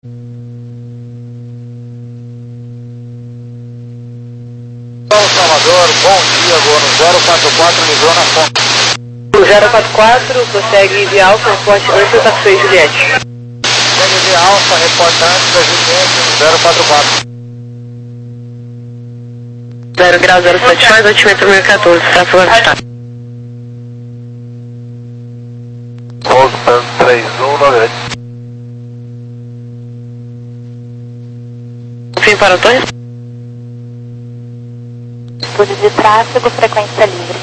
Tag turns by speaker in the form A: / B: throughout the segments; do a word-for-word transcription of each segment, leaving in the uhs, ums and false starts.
A: Salvador, bom dia, voo no zero quatro quatro, ligou na fonte.
B: O zero quatro quatro, consegue via Alfa, reporte antes da seis Juliette.
A: Consegue via Alfa, reporte antes da Juliette, zero quatro quatro.
B: zero grau zero sete mais, altimetro mil e quatorze, tração avistado.
A: Pouso três um nove oito.
B: Fim para Antônio.
C: Estudo de tráfego, frequência livre.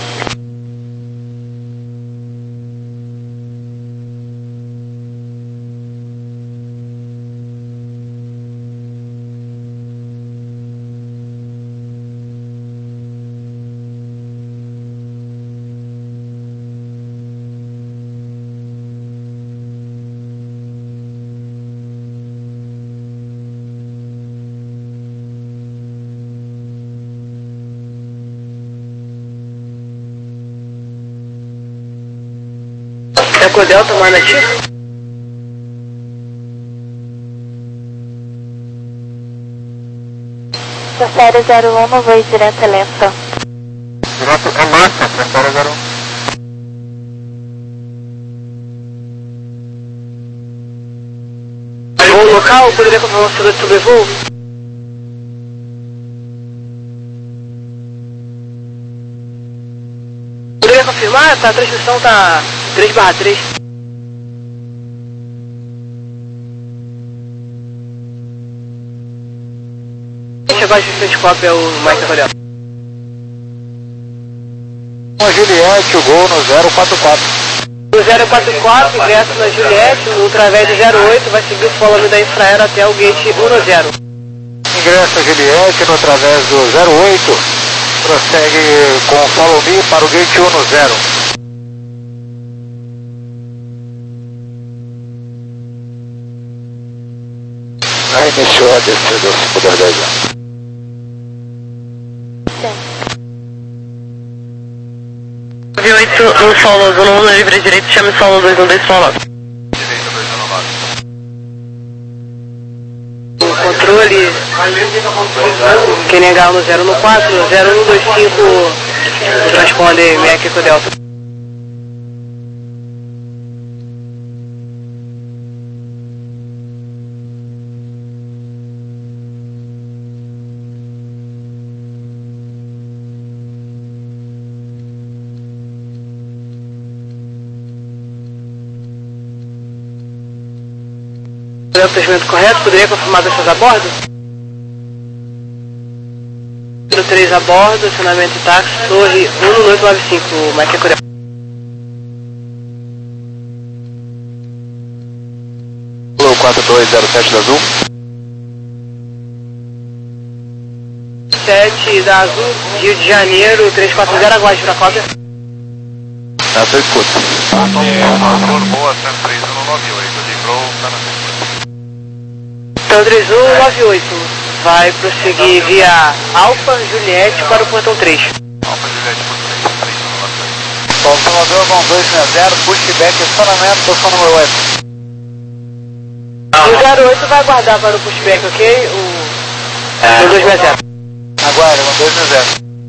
B: Eco Delta, manda ativo.
C: Série zero um, no voo direto a lenta.
A: Direto a massa, Série zero um.
B: Voo local, poderia confirmar o seguro de sobrevoo? Poderia confirmar? Tá, a transmissão tá três barra três. Chegou a assistente cópia, é o Mike Rodel.
A: Uma Juliette, o gol no zero quatro quatro.
B: O zero quatro quatro, ingresso na Juliette, o ultravéio do zero oito vai seguir o follow da Infraero até o gate um zero.
A: Ingresso a Juliette no através do zero oito, prossegue com o follow me para o gate um zero. Aí iniciou a descida do poder dez anos.
C: Sim.
B: nove oito no solo, zona um na livre direito, chame o solo dois um dois solo.
A: Direita dois um nove.
B: O controle, Q N H no zero um quatro, zero um dois cinco, transponder Mac com Delta. O procedimento correto, poderia confirmar pessoas a bordo? Número três a bordo, acionamento táxi, torre um oito nove cinco, Mike Corel.
A: quatro dois zero sete da Azul.
B: sete da Azul, Rio de Janeiro, três quatro zero, aguarde para a cópia.
A: Essa eu escuto. Formou a cento e três um nove oito, livrou, está na frente.
B: Então três um nove oito, vai prosseguir via Alfa Juliette para o portão três.
A: Alfa Juliette, portão três um nove oito. Sol Salvador, vão dois seis zero, pushback, estacionamento, posição número oito.
B: O zero oito vai aguardar para o pushback, ok? O, é. o dois seis zero.
A: Aguarda, vão dois seis zero.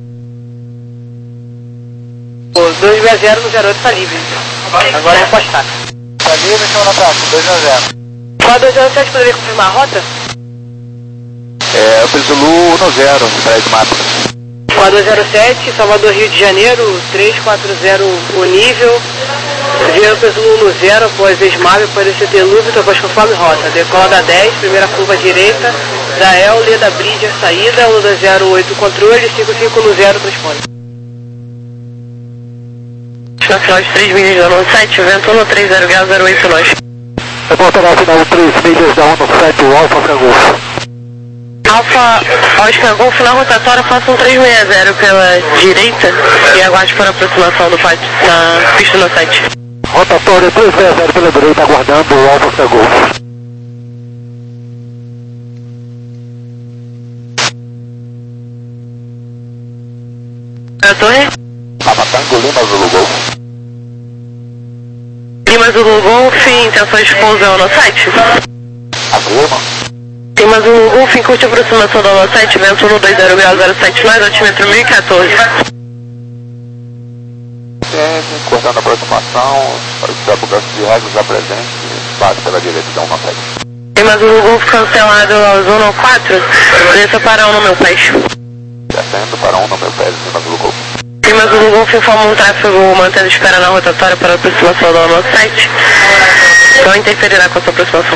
B: O dois seis zero no zero oito está livre. Agora é repostar.
A: Está livre, chama na taxa, dois seis zero.
B: Qual dois zero sete poderia confirmar a rota?
A: É, o Zulu um zero, para esse mapa.
B: Qual dois zero sete, Salvador, Rio de Janeiro, três quatro zero o nível. Vieram para Zulu um zero, após Esmave, aparecer ter luz, após conforme rota. Decola da dez, primeira curva direita, da El, Leda Bridger, saída, um dois zero oito controle, cinco cinco um zero, transpone. Nacional de três milhas da um sete, vento um três zero grau zero oito nós.
A: Reportará final três milhas da um sete, o Alfa Fragolfo.
B: Alfa, Oscar Golf na rotatória, faça um três seis zero pela direita e aguarde para a aproximação do pátio na pista no sete.
A: Rotatória três seis zero pela direita, aguardando o Alfa Fragolfo.
B: A torre?
A: Papa Tango, Lima Zulu Golf.
B: Lima Zulu Golf, intenções de pousão no site?
A: Afirma.
B: Golf, em curte aproximação da Lua sete, vento um dois zero grau zero sete nove, altímetro mil e quatorze.
A: Cortando a aproximação, para o que está de regras já presente, passe pela direita da um sete.
B: Lima Zulu Golf cancelado ao Zona quatro, desça para um no meu pé.
A: Descendo para um no meu pé, Lima Zulu Golf.
B: Lima Zulu Golf informa um tráfego mantendo espera na rotatória para a aproximação da Lua sete. Não interferirá com a sua aproximação.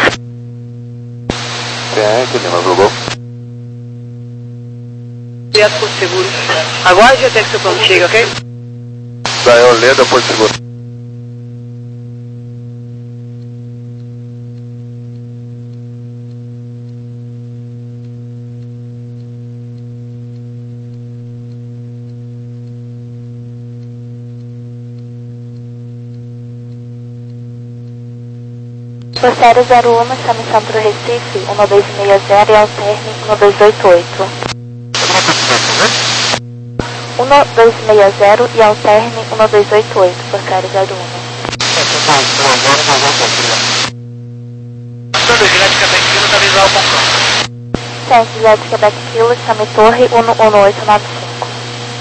A: Ciente, Lima Zulu Golf.
B: Direto por seguro. Aguarde até que seu plano chegue, ok?
A: Daí eu ledo por seguro.
C: Rosário zero um, chame Centro Recife, um dois seis zero e alterne um dois oito oito. um dois seis zero e alterne um dois oito oito, Rosário zero um. Centro Jet Quebec Kilo, chame Torre um um oito nove cinco.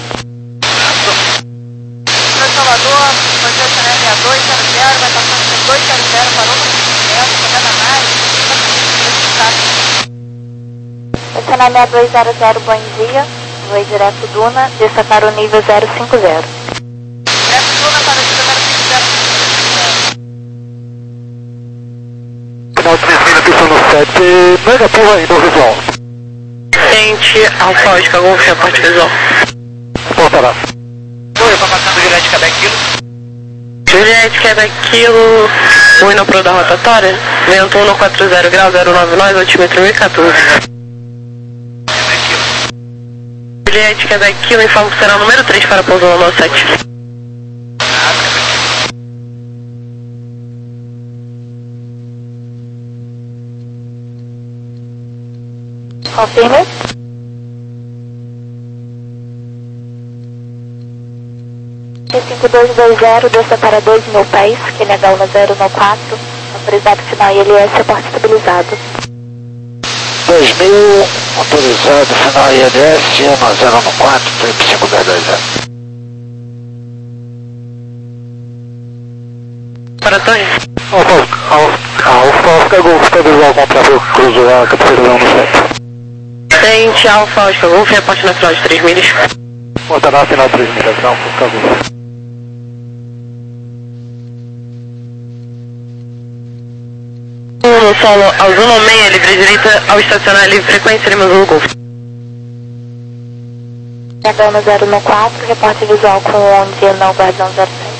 B: Salvador, Projeto sessenta e dois zero zero, vai passando dois zero zero, parou no
C: Estacionamento dois zero zero, bom dia. Voo direto Duna, desça para o nível zero cinco zero.
B: Direto Duna para o nível zero cinco zero.
A: Final de desvio, pista no sete, negativo ainda o visual.
B: Tente Alfa Oscar Golf, reporte visual.
A: Voltará.
B: Oi, eu estou passando Juliette Quebec Kilo. Juliette Quebec Kilo, o hino pro da rotatória, vento um quatro zero grau zero nove nove, altímetro mil e quatorze. Juliette Quebec Kilo, informo que será o número três para pouso no sete.
C: Confirme. T cinco dois dois zero, desça para dois mil pés, Q N H um zero no quatro, autorizado final I L S, porte estabilizado.
A: dois mil, autorizado, final I L S, um zero no quatro, cinco dois dois zero.
B: Para a torre.
A: Alfa, Alfa, Oscar Golf, está visual com o tráfego cruzeiro a capitalização no sete.
B: Tente Alfa Oscar Golf, reporte na final de três milhas.
A: Voltará final três milhas, Alfa, Oscar Golf.
B: No solo ao Zona seis, livre direita ao estacionar livre frequência, Lima Zulu Golf.
C: Q N H um zero no quatro, reporte visual com onde não guardão zero sete.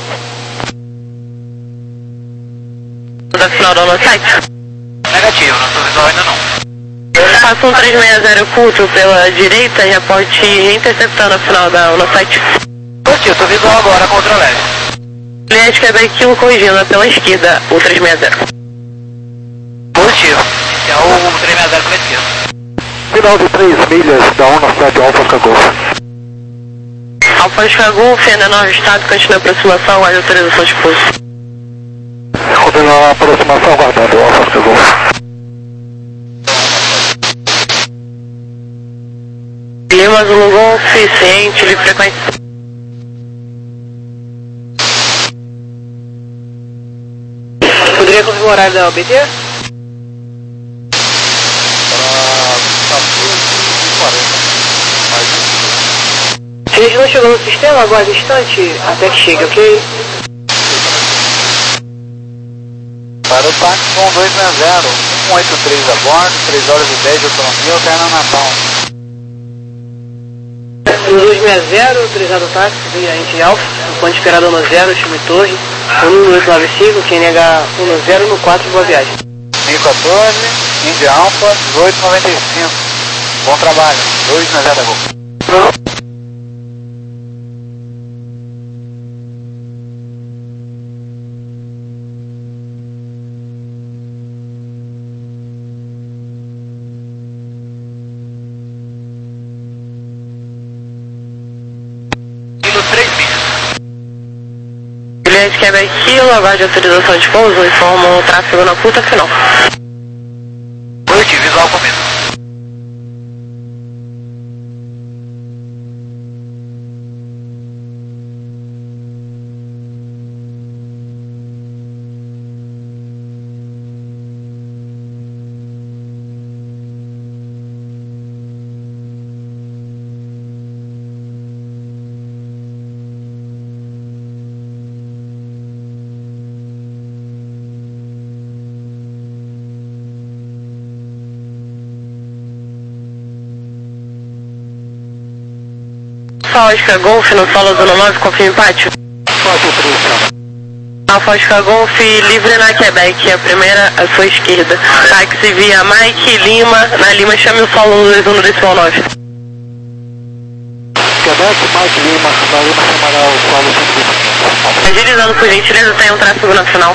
B: Da final da Lua sete?
A: Negativo, nosso visual ainda não.
B: Passa um três seis zero curto pela direita e reporte interceptando a final da Lua sete.
A: Positivo, tô visual agora contra o leste.
B: Juliette Quebec Kilo corrigindo pela esquerda, o três seis zero.
A: Positivo, é o três seis zero pela esquerda. Final de três milhas da um sete Alfa Oscar Golf.
B: Alfa Oscar Golf, ainda não ajustado, continua a aproximação, aguarde autorização de pouso.
A: Continua a aproximação, aguardando Alfa Oscar Golf.
B: Lima Zulu Golf, ciente, livre frequência. Poderia confirmar o horário da O B T? Se a gente não chegou no sistema, aguarde um instante até que chegue, ok?
A: Para o táxi um dois seis zero, um oito três a bordo, três horas e dez de autonomia, alterna Natal.
B: um dois seis zero, autorizado o táxi, via Indy Alfa, ponte esperado no zero, chame Torre, um oito nove cinco, Q N H um zero no quatro, boa viagem.
A: mil e quatorze, Indy Alfa, dezoito noventa e cinco. Bom trabalho, dois seis zero Golf.
B: Juliette Quebec Kilo, aguarde autorização de pouso, informa o tráfego na puta final.
A: Positivo, visual comigo.
B: Alfa Oscar Golf no solo do nove, confirme pátio.
A: quatro três.
B: Alfa Oscar Golf livre na Quebec, a primeira à sua esquerda. Táxi via Mike Lima, na Lima chame o solo no dois um no decimal nove.
A: Quebec, Mike Lima, na Lima chamará o solo cento e vinte e cinco.
B: Agilizando por gentileza, tem um tráfego nacional.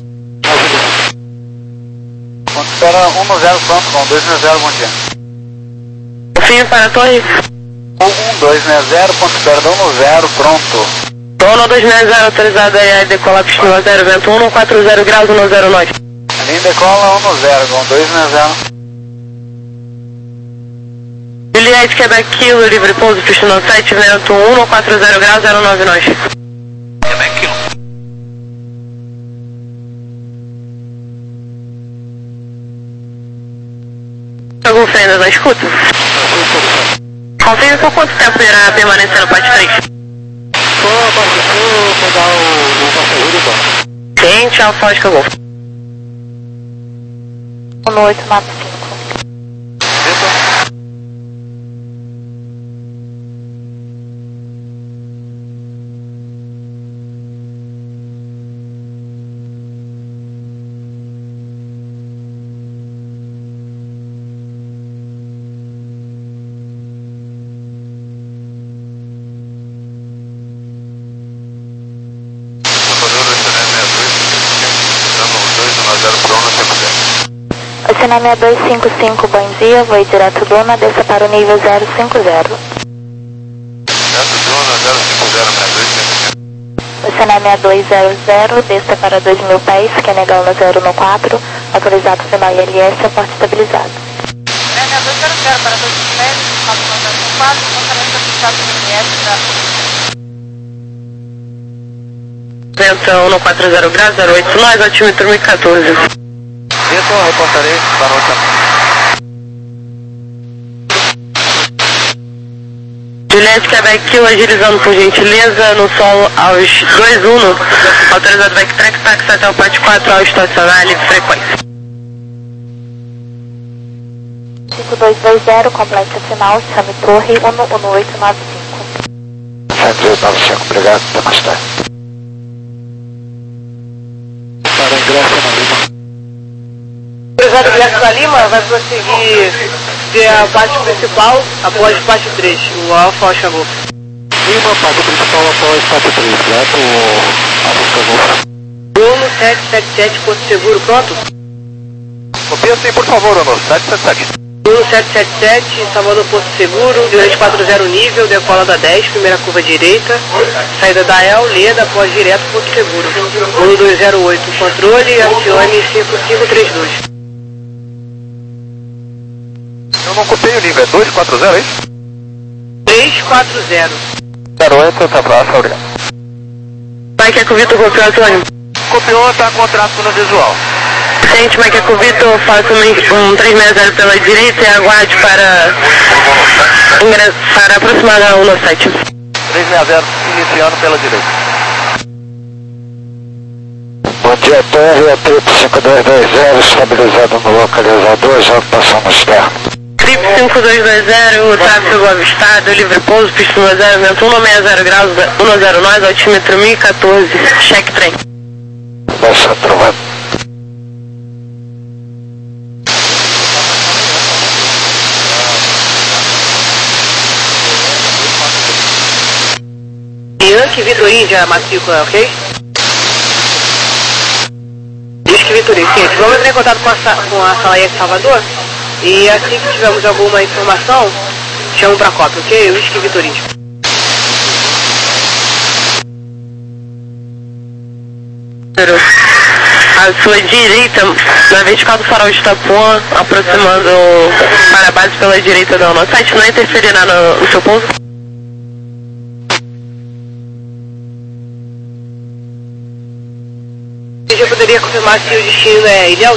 A: Considera um no zero pronto, com dois no zero, bom dia.
B: Confirme para a torre.
A: um dois no zero, considera um no zero, pronto.
B: Dono dois seis zero, autorizada a decolar pista zero, vento um quatro zero graus, um zero nove.
A: Linha decola um no zero, com dois no zero.
B: Juliette, Quebec Kilo, livre pouso, pista sete, vento um quatro zero graus, zero nove nove.
A: Quebec Kilo.
B: Algum freio na escuta? Confirme por quanto tempo irá permanecer no pátio três?
A: Só abasteceu, pegar o, o passageiro e embora.
B: Ciente, Alfa Oscar Golf.
C: um oito nove cinco. Oceana seis dois cinco cinco, bom dia, voo direto Duna, desça para o nível zero cinco zero.
A: Direto Duna, zero cinco zero, seis dois cinco cinco.
C: Oceana seis dois zero zero, desça para dois mil pés, que é negar no zero no quatro, autorizado final I L S, aporte estabilizado.
B: seis dois zero zero para dois mil pés, quatro no zero quatro, contaramento estabilizado no I L S, vento um no quatro zero graus, zero oito nove, altímetro mil e quatorze.
A: Isso, reportarei para o
B: Juliette, Quebec Kilo, agilizando por gentileza, no solo aos dois um, autorizado backtrack, táxi até o pátio quatro, ao estacionar, livre frequência.
C: cinco dois dois zero, complexo final, chame torre um um oito nove cinco.
A: sete oito nove cinco, obrigado, até mais tarde. Para ingresso na Lima.
B: Autorizado ingresso da Lima, vai prosseguir ter a parte principal após parte três, o Alfa Oscar Golf.
A: Lima, parte principal após parte três, direto a busca Golf.
B: Uno sete sete sete, Porto Seguro, pronto?
A: Copia sim, por favor, Uno, sete sete sete.
B: Uno sete sete sete, Salvador Porto Seguro, dois quatro zero nível, decola da dez, primeira curva direita, saída da El, Leda, após direto Porto Seguro. Uno dois zero oito, controle, acione cinco cinco três dois.
A: Eu não copiei o nível, é dois quatro zero, é isso?
B: três quatro zero.
A: zero oito, tá próximo, obrigado.
B: Mike Eco Vitor, copiou, Antônio.
A: Copiou, tá com tráfego no visual.
B: Gente, Mike Eco Vitor, faça um, um três seis zero pela direita e aguarde para, para aproximar da um sete.
A: três seis zero, iniciando pela direita. Bom dia, Torre, a trip cinco dois dois zero, estabilizado no localizador, já passamos externo.
B: Trip cinco dois dois zero, tráfego avistado, livre pouso, pista zero, vento um sessenta zero graus, um zero nove, altímetro mil e quatorze, cheque trem.
A: Baixa trovando.
B: Yankee Vitor Índia, matrícula, ok? Yankee Vitor Índia, gente, vamos entrar em contato com a, com a sala I F Salvador e assim que tivermos alguma informação, chamo para a cópia, ok? Whisky Vitor Índia. À sua direita, na vertical do farol de Itapuã, aproximando para a base pela direita do nosso site, não interferirá no, no seu pouso? Você já poderia confirmar se o destino é Ilhéus?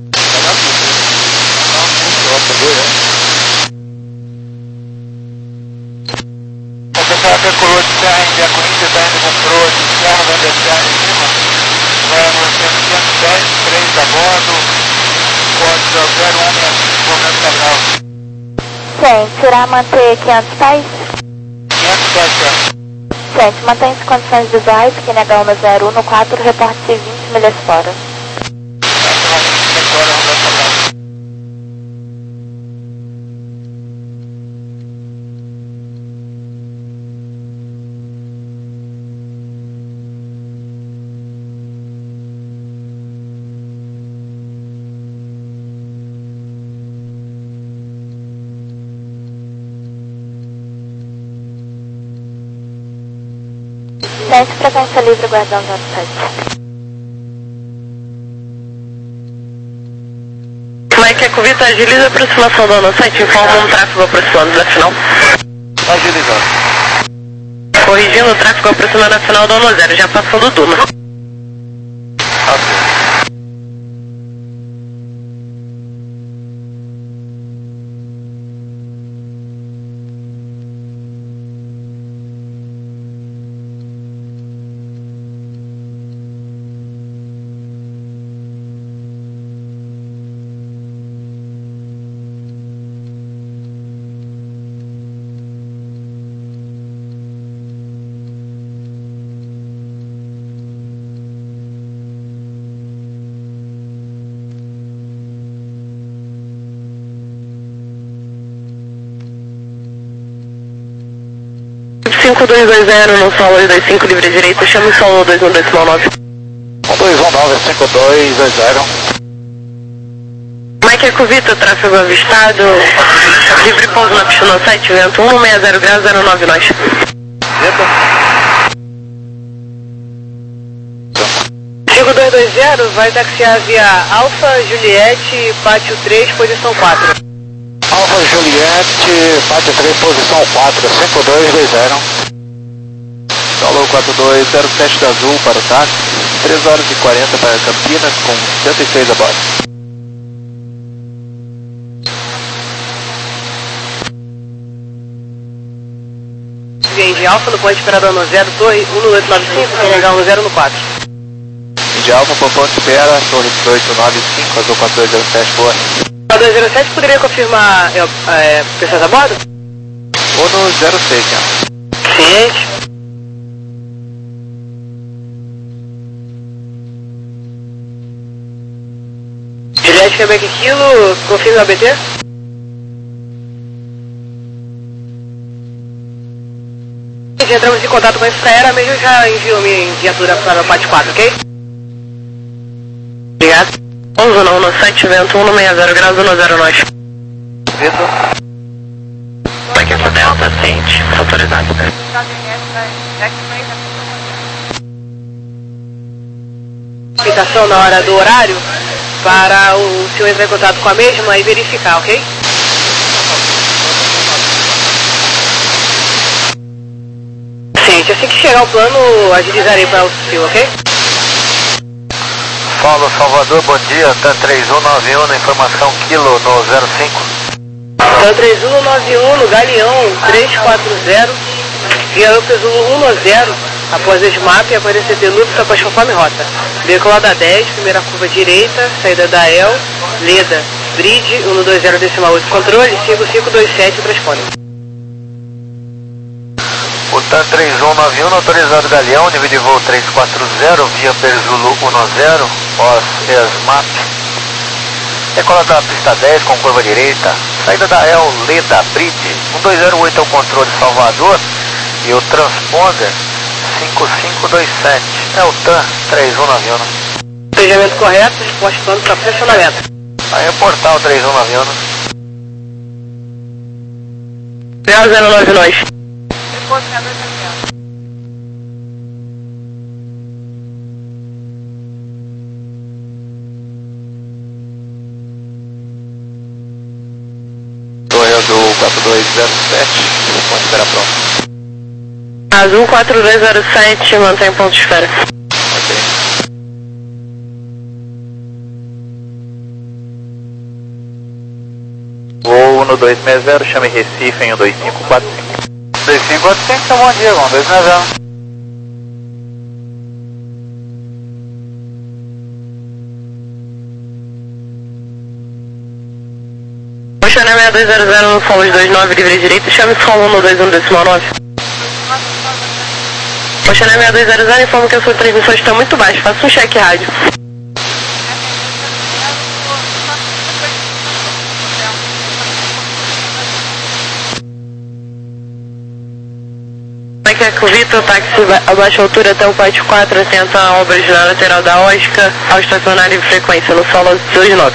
A: Você está até coroa de serra, em Corinthians está indo com coroa de serra, vai descer em cima. Vai no cento e dez, três a bordo, código zero um, momento terminal.
C: Gente, irá manter quinhentos pés?
A: quinhentos sete.
C: Gente, mantém-se condições visuais, que N H um zero um no quatro, reporte-se vinte milhas fora. Gente, frequência livre, guardão zero sete.
B: Mike Ecovita, agiliza a aproximação do ano sete, informa um tráfego aproximando da final.
A: Agilizando.
B: Corrigindo o tráfego aproximando da final do ano zero, já passando o Duna.
A: Ok.
B: cinco dois dois zero no solo dois dois cinco, livre direito, chama o solo dois um decimal nove.
A: um dois um nove cinco dois dois zero.
B: Mike Ecovita, tráfego avistado, livre pouso na pista no sete, vento um seis zero graus zero nove nós. cinco dois dois zero vai taxiar via Alfa Juliette, pátio três, posição quatro.
A: Alfa Juliette, pátio três, posição quatro, cinco dois dois zero. Solo quatro dois zero sete da Azul para o táxi, três horas e quarenta para Campinas com cento e seis a bordo.
B: De Alfa no ponto esperador no zero, torre um oito nove cinco, N H um zero no quatro.
A: De Alfa por ponto espera, torre dezoito nove cinco, Azul quatro dois zero sete, boa.
B: quatro dois zero sete, poderia confirmar é, é, pessoas a bordo?
A: Ou no zero seis, já.
B: Ciente. Juliette Quebec Kilo, confirme o A B T? Entramos em contato com a Infraera, mesmo já enviou minha viatura para o pátio quatro, ok? Obrigado. onze não, no sete, vento um seis zero graus um zero nós.
A: Vitor.
B: Mike Eco Delta, ciente, autorizado. Explicação na hora do horário para o senhor entrar em contato com a mesma e verificar, ok? Ciente, assim que chegar o plano, agilizarei para o senhor, ok?
A: Paulo Salvador, bom dia, TAM três um nove um, na informação Kilo no zero cinco.
B: TAM três um nove um no Galeão três quatro zero, via Upes um zero, após desmap e aparecer Delúbito após conforme rota. Decolada dez, primeira curva direita, saída da El, Leda, Bridge um dois zero decimal oito, controle cinco cinco dois sete, transpone.
A: O TAM três um nove um, autorizado Galeão, nível de voo três quatro zero, via Perzulu um zero, pós ESMAP. Decolada da pista dez com curva direita, saída da El, Leda, Bridge um dois zero oito é o controle Salvador e o transponder cinco cinco dois sete, é o TAM três um nove um.
B: Despejamento correto, resposta plano para funcionamento.
A: Vai reportar o três um nove um.
B: zero zero nove nós.
A: Torre Azul quatro dois zero sete, ponto espera pronto.
B: Azul quatro dois zero sete, mantém ponto de espera.
A: Ok. Voo um dois seis zero, chame Recife em um dois cinco quatro cinco. dois cinco quatro cinco, tá bom dia, um dois seis zero.
B: Oceana seis dois zero zero no solo de dois nove, livre direito, chame solo no dois um decimal nove. Oxané seis dois zero zero, informa que a sua transmissão está muito baixa. Faça um cheque rádio. Quer que o Vitor táxi a baixa altura até o pátio quatro, atenta a obras na lateral da Oscar, ao estacionar livre frequência no solo dois nove.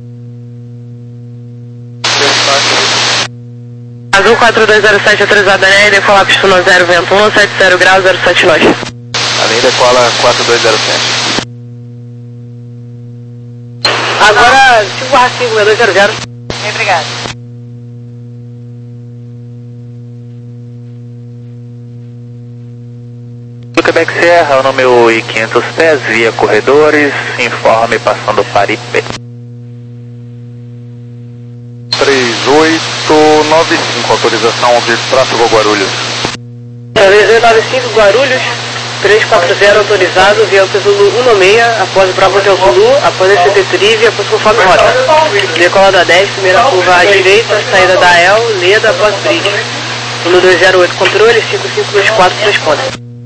B: Azul quatro dois zero sete atrasada na Avenida, decolar pista no zero, vento um sete zero graus, zero sete nós.
A: Avenida decola quatro dois zero sete.
B: Agora cinco barra cinco, dois zero zero.
C: Obrigado.
A: Do Quebec Serra, o número I quinhentos pés, via corredores, informe passando para I P. três oito nove cinco, autorização de tráfego Guarulhos.
B: três oito nove cinco, Guarulhos, três quatro zero autorizado, via Zulu um seis, após o Bravo Hotel Zulu, após a C T Trive, após o conforme rota. Decolada dez, primeira curva à direita, saída da El, Leda, após Bridge. um dois zero oito, controle, cinco cinco dois quatro, responde.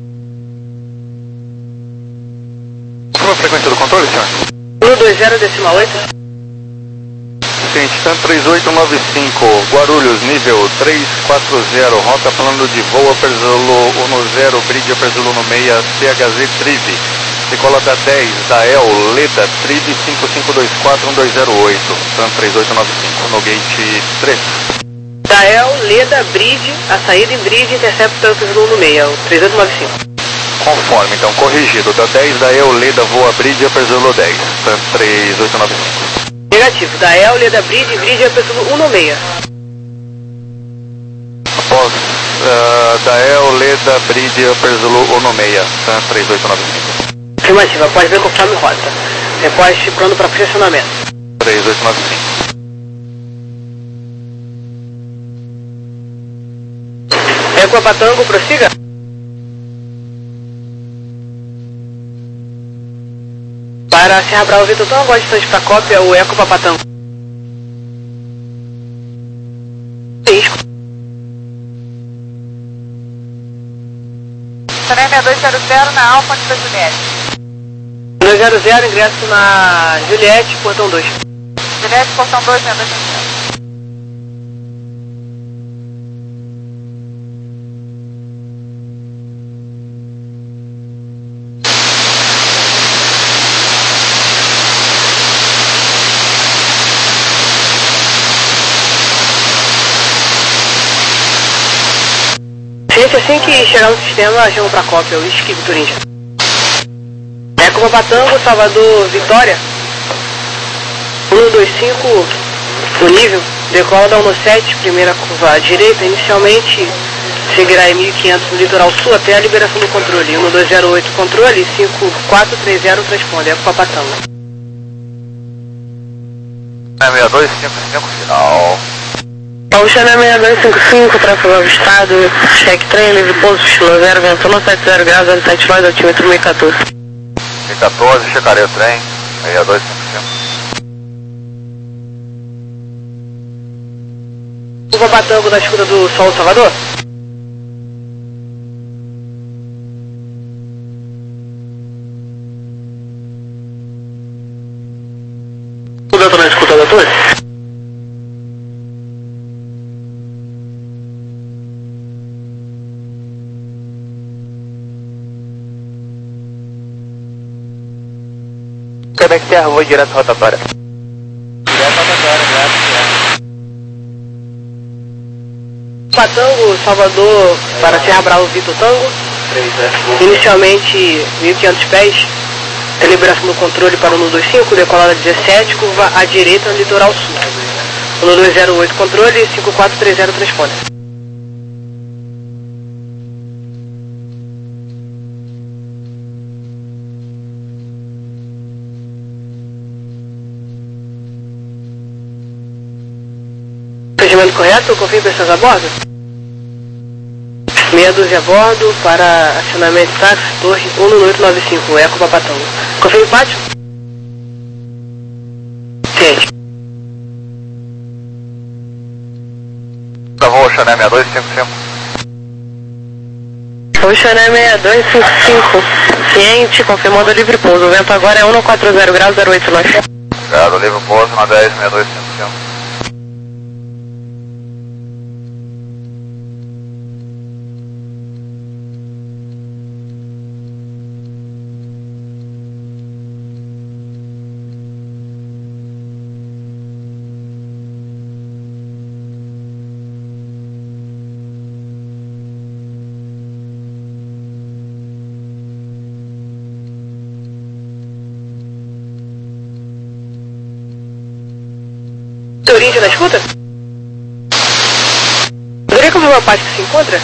A: Qual a frequência do controle, senhor?
B: um dois zero, decimal oito.
A: Seguinte, três oito nove cinco, Guarulhos, nível três quatro zero, rota plano de voo, Perzolo um zero, bridge Perzolo um seis, C H Z Trive, decolada dez, da El, Leda, Trive cinco cinco dois quatro um dois zero oito, três oito nove cinco, no gate três.
B: Da El, Leda, Bridge, a saída em Bridge, intercepta pelo Perzolo um seis, o três oito nove cinco.
A: Conforme, então, corrigido, da dez, da El, Leda, voa bridge Perzolo dez, três oito nove cinco.
B: Negativo, da El, Leda, Bridge, Bridge, Perzolo um seis.
A: Após uh, da El, Leda, Bridge, Perzolo um seis, três oito nove cinco.
B: Afirmativa, após ver conforme rota. Reposte pronto para posicionamento.
A: três oito nove cinco.
B: Eco Patango, prossiga. Para Serra Bravo, Vitor Tango, agora distante para cópia, o Eco Papatango. Risco.
C: Oxané seis dois zero zero na Alfa da Juliette.
B: dois zero zero, ingresso na Juliette, portão dois.
C: Juliette, portão dois, seis dois zero zero.
B: Gente, assim que chegar no sistema, chamo para cópia, o Whisky Vitorinja. Eco Papatango, Salvador, Vitória. um dois cinco, o nível, decola da um sete, primeira curva à direita, inicialmente seguirá em mil e quinhentos no litoral sul até a liberação do controle. um dois zero oito, controle, cinco quatro três zero, responde, Eco Papatango.
A: seis dois cinco cinco, final.
B: Oxané seis dois cinco cinco, tráfego avistado, check trem, livre pouso, estilo zero, vento um sete zero graus, zero sete nós, altímetro mil e quatorze.
A: mil e quatorze, checarei o trem, seis dois cinco cinco.
B: Curva Patango na escuta do Sol Salvador. O Delta na escuta da torre.
A: Quebec Serra, vou direto rotatória. Direto rotatória, direto
B: Patango, Salvador, para Serra Bravo, Vitor Tango. Inicialmente mil e quinhentos pés. Liberação do controle para o um dois cinco, decolada dezessete, curva à direita no litoral sul. um dois zero oito, controle, cinco quatro três zero, responde. Procedimento correto, confio em pessoas a bordo? Meia dúzia a bordo para acionamento de táxi, torre um oito nove cinco, Eco Papatango. Confio em pátio? Ciente.
A: Tá bom, Oxané seis dois cinco cinco.
B: Oceané seis dois cinco cinco, ciente, confirmando livre pouso. O vento agora é um quatro zero graus, zero oito nós.
A: Obrigado, livre pouso na dez seis dois cinco cinco.
B: Origem na escuta? Poderia confirmar a parte que se encontra?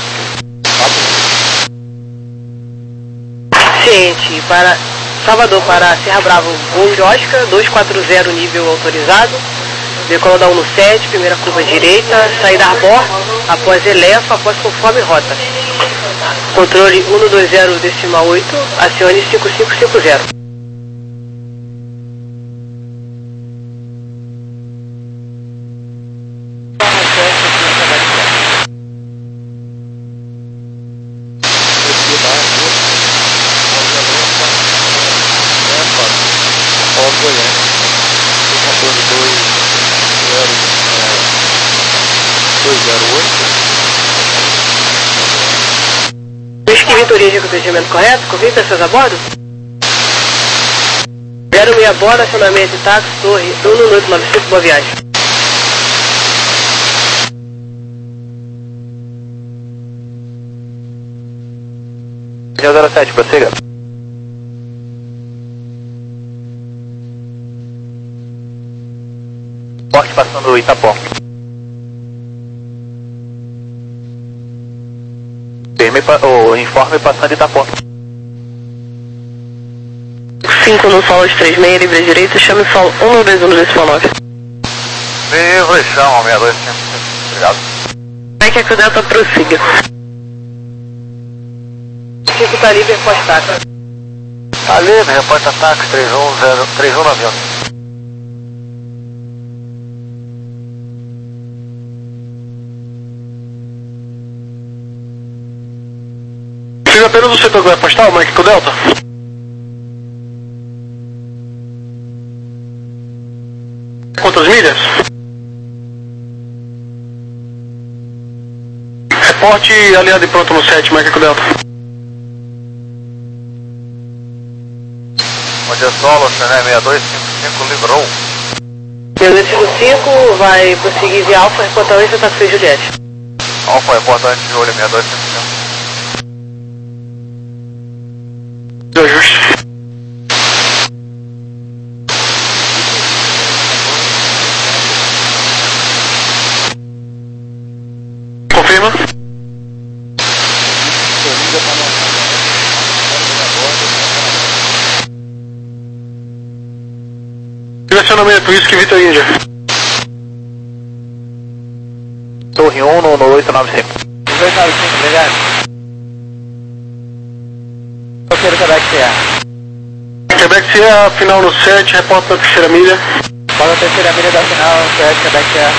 B: Ciente, para Salvador, para Serra Bravo, voo de Oscar, dois quatro zero, nível autorizado. Decola da um no sete, primeira curva direita, saída Arbor, após Elefa, após conforme rota. Controle um dois zero decimal oito, acione cinco cinco cinco zero. Origem com o procedimento correto, confirme pessoas a bordo? zero seis a bordo, acionamento de táxi, torre um oito nove cinco, boa viagem.
A: zero sete, prossiga. Porte passando o Itapó. O informe passando Itapó.
B: cinco no solo de três seis, livre direita, chame solo um dois um decimal nove.
A: Livre, chama seis dois cinco cinco, obrigado.
B: Como é que é que o Delta prossiga? cinco tá livre, reposta ataque.
A: Tá livre, reposta ataque três um zero três um nove um.
D: Fica apenas o setor que vai postar, Mike, com o Delta. Quantas milhas? Reporte aliado e pronto no sete, Mike, com o Delta.
A: Onde é solo, Cené seis dois cinco cinco, livrou.
B: seis dois cinco cinco vai prosseguir via Alfa, reportar esse tá feio, Juliette.
A: Alfa, reportante de olho seis dois cinco cinco.
D: Ajuste. Confirma. Direcionamento, Whisky Vitor Índia.
A: Torre um no, no oito nove cinco.
B: oito nove cinco, obrigado. Terceiro Quebec Sierra.
D: Quebec Sierra, final no sete, reporta da terceira milha.
B: Fala a terceira milha da final, sete, Quebec Sierra.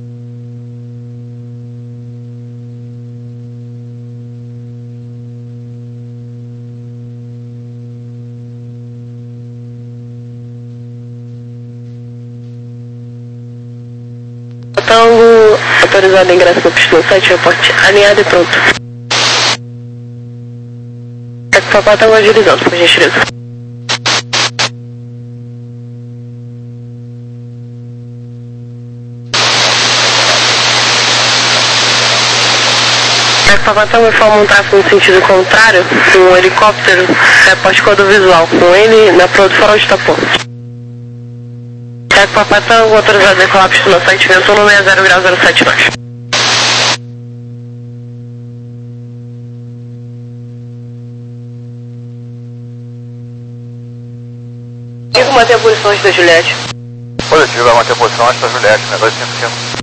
B: Tango, autorizado ingresso no pistão sete, reporte alinhado e pronto. É que o papai estava agilizando, por gentileza. É que o papai estava informando um tráfego no sentido contrário, um helicóptero, reporte código visual, com ele na proa do farol de Itapó. É que o papai está autorizado a decolar a pista no site, vento no seis zero grau zero sete nós. Digo manter a posição antes da Juliette.
A: Positivo, vai manter a posição antes da Juliette, seis dois cinco cinco.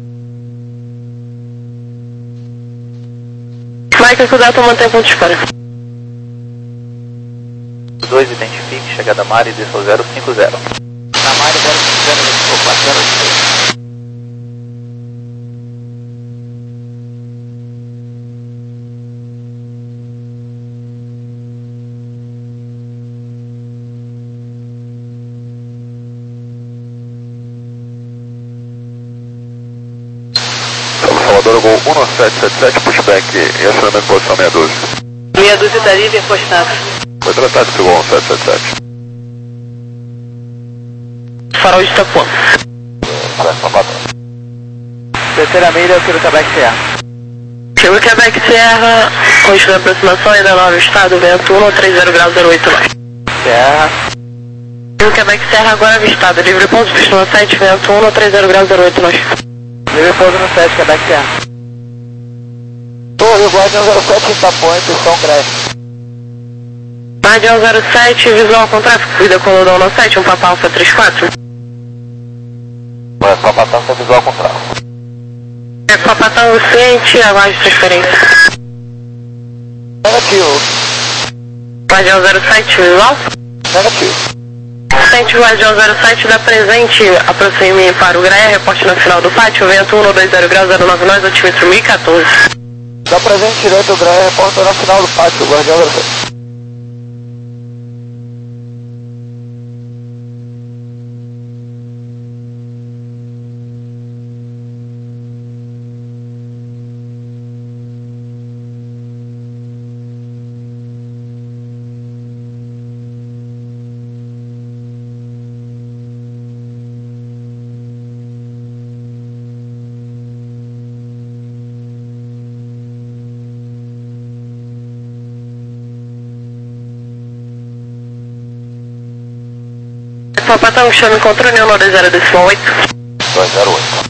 B: Mike, que o Delta mantém ponto de espera.
A: dois, identifique, chegada Mari, desço zero cinco zero. Na Mari, zero cinco zero, opa, zero cinco.
E: zero Gol um sete sete sete, pushback e acionamento posição meia dúzia.
B: Meia dúzia está livre, postado.
E: Foi tratado esse Gol um sete sete sete.
B: Farol de Itapuã.
A: Terceira milha, Kilo Quebec Serra.
B: Kilo Quebec Serra, continua a aproximação, ainda nove estado, vento um, trinta graus zero oito nove.
A: Serra.
B: Kilo Quebec Serra agora avistado, livre pouso, pista no sete, vento um, trinta graus zero oito nove.
A: Livre pouso no sete, Quebec Serra. Torre, Guardião zero sete, Itapuã, pistão cresce.
B: Guardião zero sete, visual com tráfego, cuida com o no sete, um Papa Alfa trinta e quatro.
A: Vai, Papatão tem visual com tráfego.
B: É, Papatão ciente, aguarde transferência.
A: Negativo.
B: Guardião zero sete, visual?
A: Negativo.
B: Ciente, Guardião zero sete, dá presente, aproxime para o Graia, reporte na final do pátio, vento um, vinte graus zero nove nove, altímetro mil e quatorze.
A: Dá presente direito o Graia, reporte na final do pátio, Guardião zero sete.
B: Papatão, chame controle um dois zero decimal oito.
A: dois zero oito.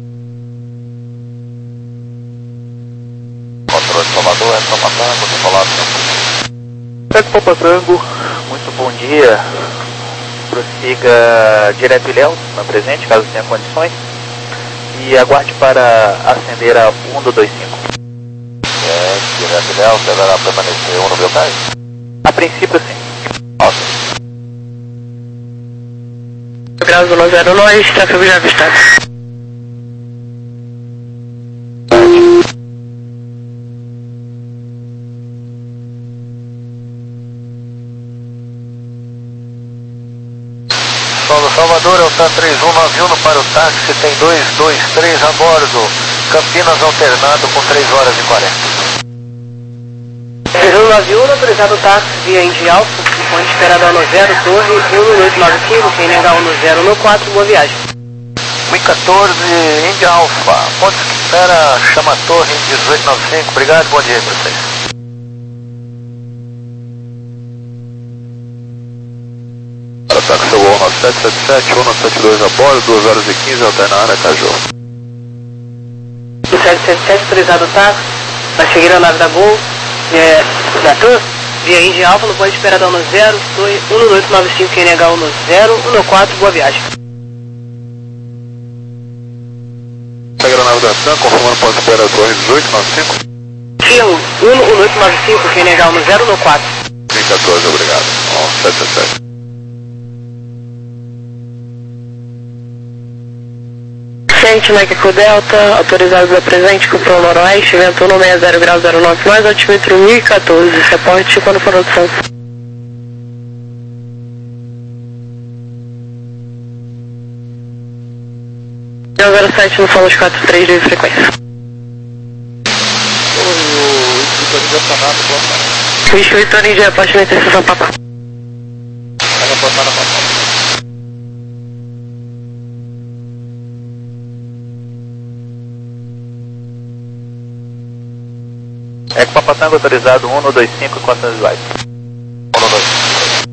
A: Controle Salvador, é Papatango, decolado. Pega Papatango, muito bom dia. Prossiga direto Ilhéus, na presente, caso tenha condições. E aguarde para acender a um dois cinco. É, direto Ilhéus, deverá permanecer um no meu caso? A princípio, sim. Ok.
B: Graus um zero nove, tráfego já avistado.
A: Solo Salvador, é o TAM três um nove um para o táxi, tem dois dois três a bordo. Campinas alternado com três horas e quarenta. três um nove um, autorizado o táxi via Indy Alfa, ponte esperada no zero, torre um minuto nove cinco, quem negar um no zero no quatro, boa viagem. um quatorze, Indy Alfa, ponte que espera, chama a torre dezoito noventa e cinco, obrigado, bom dia para vocês.
E: Para táxi Gol um sete sete sete, um sete dois a bordo, duas horas e quinze, alternando a Cajô.
B: um sete sete sete, autorizado o táxi, vai seguir a nave da Gol. É, da Tour, via Indy Alfa, no ponto de esperada no zero, torre um oito nove cinco, quem negar um no zero, um no quatro, boa viagem.
E: Segue a nave da TAM, confirmando ponto de espera torre dezoito noventa e cinco.
B: Firmo, um oito nove cinco, quem negar um no zero, no quatro.
E: mil e quatorze, obrigado. um sete sete sete.
B: Ciente, Mexico Delta, autorizado da presente, Cupom Noroeste, vento um sessenta graus zero nove mais, altímetro mil e quatorze, reporte quando for opção. zero sete no Solos quatro três de frequência. Bicho Vitória de reporte na interseção Papá.
A: É que Papatango autorizado um dois cinco, quantas vai? um dois cinco.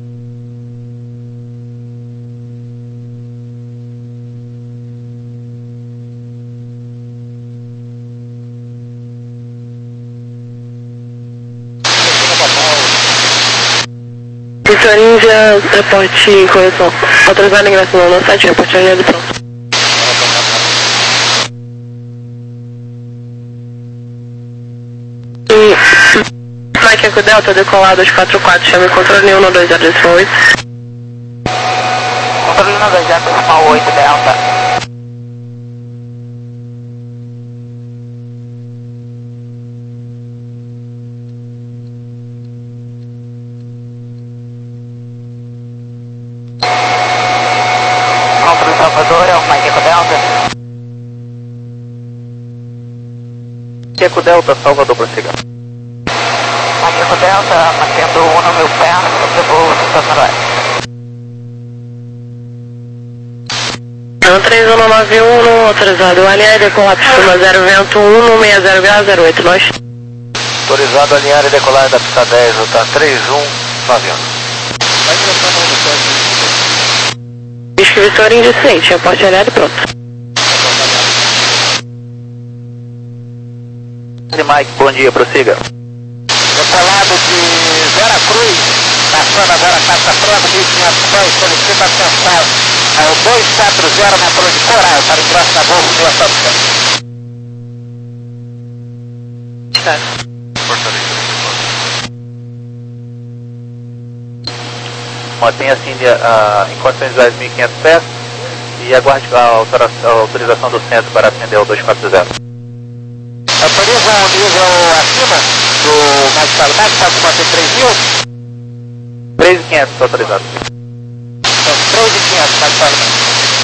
B: Vitor Índia, reporte em correção. Autorizado ingresso no site, reporte alinhado pronto. Mike Delta, decolado às quatro quatro, chame controle um dois zero decimal oito.
A: Controle um dois zero decimal oito, Delta. Controle Salvador, é o Mike Delta. Mike Eco Delta, Salvador, prossiga.
B: Mike Eco Delta, mantendo um no meu pé, observou Santa Maria. três um nove um, autorizado alinhar e decolar pista zero vento um, seis zero grau zero oito, nós.
A: Autorizado alinhar e decolar da pista dez, voltar três um nove um.
B: Bisco Vitória indecente, aporte alinhado e pronto.
A: Mike, bom dia, prossiga.
F: Decolado de Vera Cruz, passando agora Casa Franca, mil e quinhentos pés, solicita ascensão ao dois quatro zero metrô de Coral, para o próximo da Golfo de São
B: Está.
A: Mantenha assim uh, em condições visuais mil e quinhentos pés e aguarde a, autora, a autorização do centro para atender o dois quatro zero.
F: Autoriza um nível acima do mais qualidade, está com três mil?
A: três mil e quinhentos autorizado.
F: Então, três mil e quinhentos mais qualidade.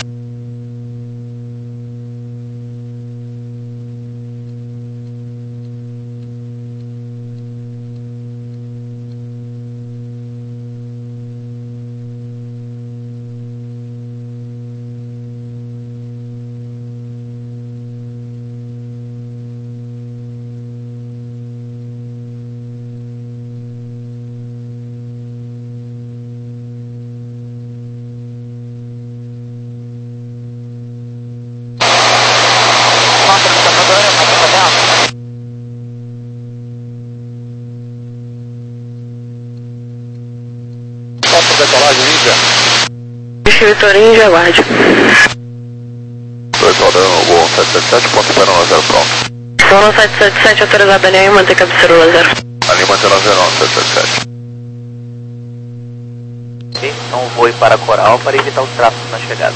E: Decolagem Índia.
B: Bisco Vitória Índia, aguarde.
E: dois rodando, Gol sete sete sete, ponto zero nove zero, pronto.
B: Sono sete sete sete, autorizado alinhar e manter cabeceira zero.
E: Ali mantendo a zero nove sete sete sete.
A: Ok, então voe para Coral para evitar os tráfegos na chegada.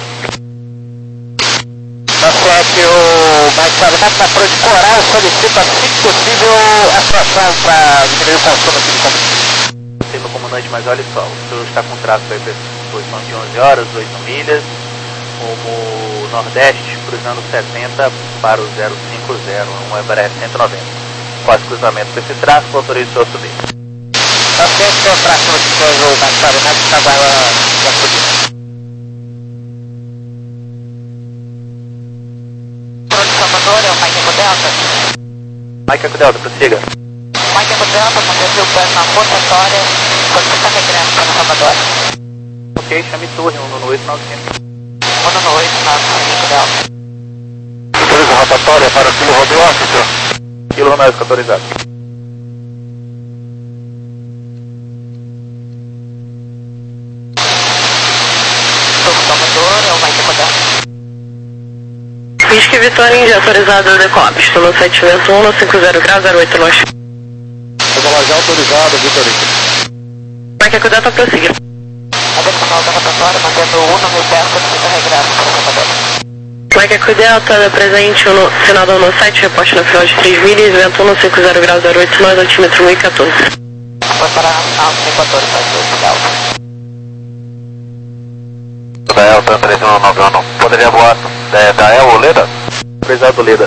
F: Tá certo, o mais qualidade da Pro de Coral solicita, assim que possível, a situação para diminuir o consumo aqui de combustível.
A: Meu comandante, mas olha só, o senhor está com tráfego aí para posição de onze horas, oito milhas, como Nordeste, cruzando setenta para o zero cinco zero, um Everest cento e noventa. Quase cruzamento com esse tráfego, autorizo o senhor subir.
F: Tá certo, seu próximo depois o mais qualidade está agora já subindo. Pro de Salvador, é o Mike Eco Delta.
A: Mike Eco Delta, prossiga.
F: Mike Eco Delta, manteve o pé na rotatória, solicita regresso para Salvador.
A: Ok, chame torre, um no oito nove cinco.
F: um no oito nove cinco Delta.
E: Autoriza a rotatória para o Kilo Romeo, senhor.
A: Kilo Romeo, autorizado.
F: Salvador, é o Mike Eco Delta.
B: Bisco Vitória Índia, autorizado decolar pista sete vento um, cinco zero grau zero oito, nós.
E: Decolagem autorizada, Vitorino.
B: Mike Eco Delta, prossiga.
F: Adequação da rotatória, mantendo um no meu pé, solicita regresso para Salvador.
B: Mike Eco Delta, presente no sinal no site, reporte na final de três milhas, vento um, cinco zero grau zero oito, nós, altímetro mil e quatorze.
F: Foi para a final de quatorze, faz dois, Delta.
E: Delta três um nove um, poderia voar é, da El ou Leda?
A: Autorizado Leda.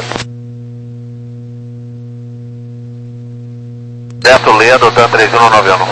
E: Certo, Leda, Delta três um nove um.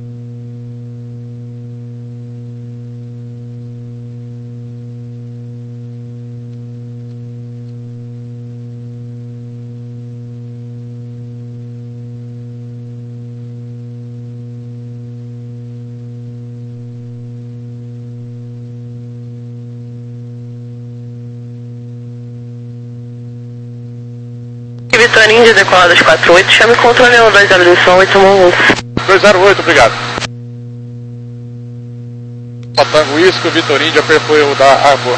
B: Vitória Índia, decoladas quatro oito, chame controle um dois zero dois oito um.
E: dois zero oito, obrigado. Patango Whisky, Vitor Índia, perpoio da Arbor.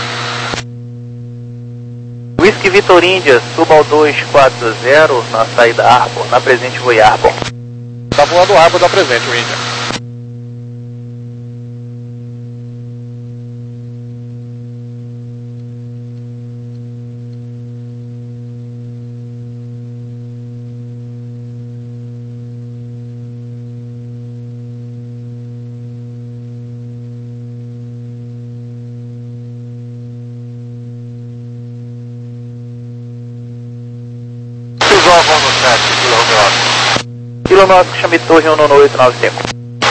A: Whisky Vitor Índia, suba ao dois quatro zero na saída Arbor, na presente voe Arbor.
E: Tá voando o Arbor da presente, o Índia.
F: Vamos
A: Kilo nove, chame torre um nove oito nove cinco.